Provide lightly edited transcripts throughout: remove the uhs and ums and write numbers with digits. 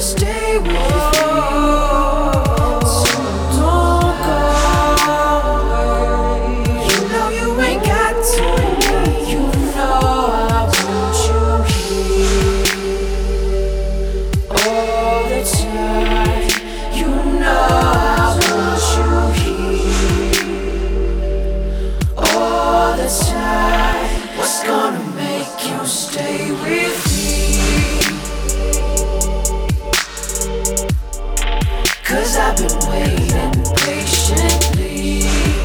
stay with me. So don't go away. You know you ain't got to leave. You know I want you here all the time. You know I want you here all the time. What's gonna make you stay with me? 'Cause I've been waiting patiently.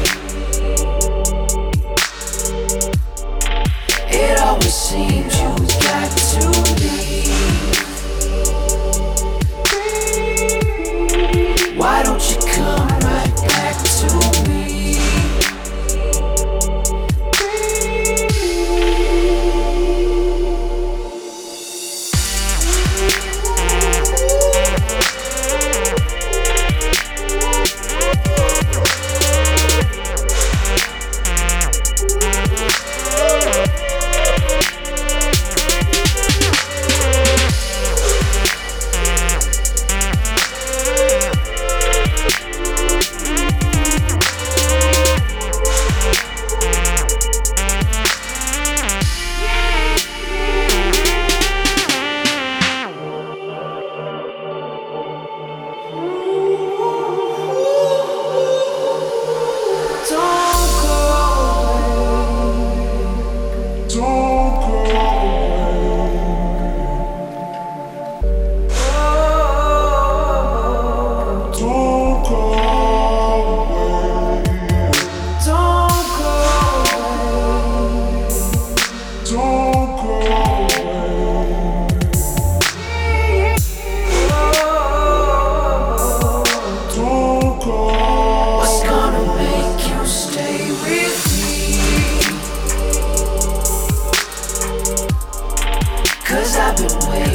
It always seems you got to leave. Why don't you come right back to me? What's gonna make you stay with me? 'Cause I've been waiting.